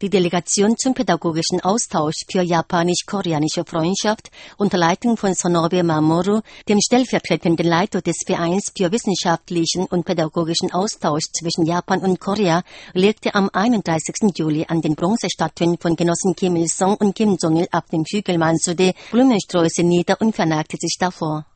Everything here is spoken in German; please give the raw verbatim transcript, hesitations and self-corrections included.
Die Delegation zum pädagogischen Austausch für japanisch-koreanische Freundschaft unter Leitung von Sonobe Mamoru, dem stellvertretenden Leiter des Vereins für wissenschaftlichen und pädagogischen Austausch zwischen Japan und Korea, legte am einunddreißigsten Juli an den Bronzestatuen von Genossen Kim Il-sung und Kim Jong-il auf dem Hügel Mansudae Blumensträuße nieder und verneigte sich davor.